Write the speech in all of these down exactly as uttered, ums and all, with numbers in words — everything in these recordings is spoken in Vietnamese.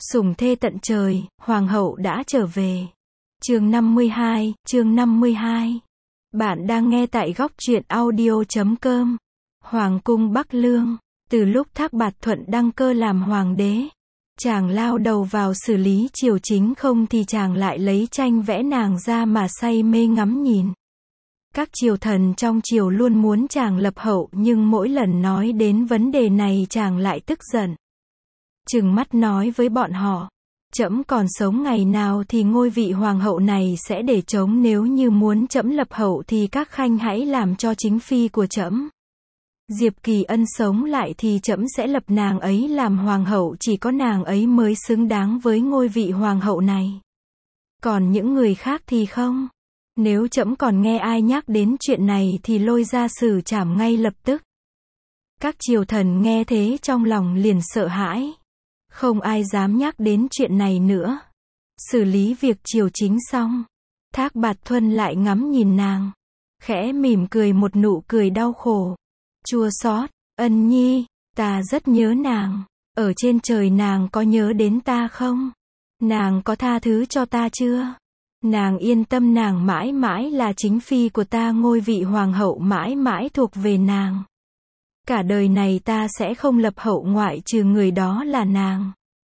Sủng thê tận trời, hoàng hậu đã trở về. Chương năm mươi hai, chương năm mươi hai. Bạn đang nghe tại góc truyện audio chấm com. Hoàng cung Bắc Lương. Từ lúc Thác Bạt Thuận đăng cơ làm hoàng đế, chàng lao đầu vào xử lý triều chính, không thì chàng lại lấy tranh vẽ nàng ra mà say mê ngắm nhìn. Các triều thần trong triều luôn muốn chàng lập hậu, nhưng mỗi lần nói đến vấn đề này chàng lại tức giận. Trừng mắt nói với bọn họ, trẫm còn sống ngày nào thì ngôi vị hoàng hậu này sẽ để trống, nếu như muốn trẫm lập hậu thì các khanh hãy làm cho chính phi của trẫm. Diệp Kỳ Ân sống lại thì trẫm sẽ lập nàng ấy làm hoàng hậu, chỉ có nàng ấy mới xứng đáng với ngôi vị hoàng hậu này. Còn những người khác thì không. Nếu trẫm còn nghe ai nhắc đến chuyện này thì lôi ra xử trảm ngay lập tức. Các triều thần nghe thế trong lòng liền sợ hãi. Không ai dám nhắc đến chuyện này nữa. Xử lý việc triều chính xong, Thác Bạt Thuận lại ngắm nhìn nàng, khẽ mỉm cười một nụ cười đau khổ. Chua xót, Ân Nhi, ta rất nhớ nàng. Ở trên trời nàng có nhớ đến ta không? Nàng có tha thứ cho ta chưa? Nàng yên tâm, nàng mãi mãi là chính phi của ta, ngôi vị hoàng hậu mãi mãi thuộc về nàng. Cả đời này ta sẽ không lập hậu ngoại trừ người đó là nàng.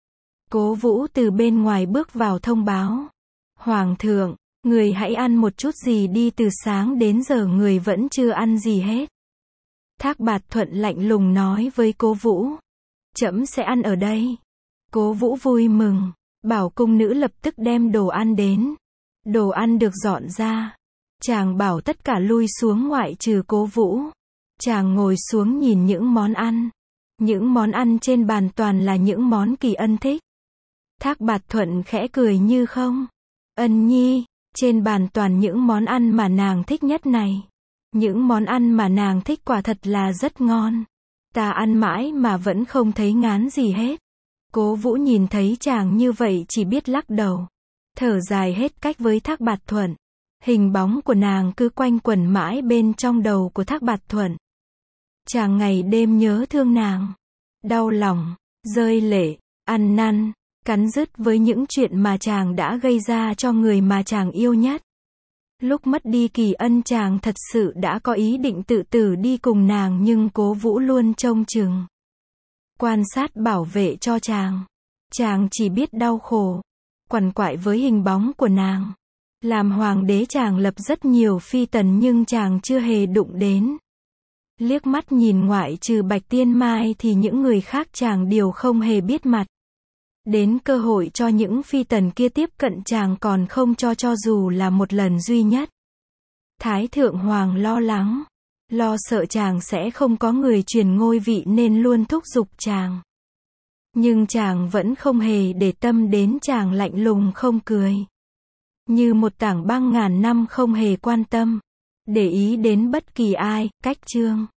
Cố Vũ từ bên ngoài bước vào thông báo. Hoàng thượng, người hãy ăn một chút gì đi, từ sáng đến giờ người vẫn chưa ăn gì hết. Thác Bạt Thuận lạnh lùng nói với Cố Vũ. Trẫm sẽ ăn ở đây. Cố Vũ vui mừng, bảo cung nữ lập tức đem đồ ăn đến. Đồ ăn được dọn ra. Chàng bảo tất cả lui xuống ngoại trừ Cố Vũ. Chàng ngồi xuống nhìn những món ăn. Những món ăn trên bàn toàn là những món Kỳ Ân thích. Thác Bạt Thuận khẽ cười như không. Ân Nhi, trên bàn toàn những món ăn mà nàng thích nhất này. Những món ăn mà nàng thích quả thật là rất ngon. Ta ăn mãi mà vẫn không thấy ngán gì hết. Cố Vũ nhìn thấy chàng như vậy chỉ biết lắc đầu, thở dài hết cách với Thác Bạt Thuận. Hình bóng của nàng cứ quanh quẩn mãi bên trong đầu của Thác Bạt Thuận. Chàng ngày đêm nhớ thương nàng, đau lòng, rơi lệ, ăn năn, cắn rứt với những chuyện mà chàng đã gây ra cho người mà chàng yêu nhất. Lúc mất đi Kỳ Ân, chàng thật sự đã có ý định tự tử đi cùng nàng, nhưng Cố Vũ luôn trông chừng, quan sát bảo vệ cho chàng. Chàng chỉ biết đau khổ, quằn quại với hình bóng của nàng. Làm hoàng đế chàng lập rất nhiều phi tần nhưng chàng chưa hề đụng đến. Liếc mắt nhìn ngoại trừ Bạch Tiên Mai thì những người khác chàng đều không hề biết mặt. Đến cơ hội cho những phi tần kia tiếp cận chàng còn không cho, cho dù là một lần duy nhất. Thái thượng hoàng lo lắng, lo sợ chàng sẽ không có người truyền ngôi vị nên luôn thúc giục chàng. Nhưng chàng vẫn không hề để tâm đến, chàng lạnh lùng không cười. Như một tảng băng ngàn năm không hề quan tâm, để ý đến bất kỳ ai. Cách chương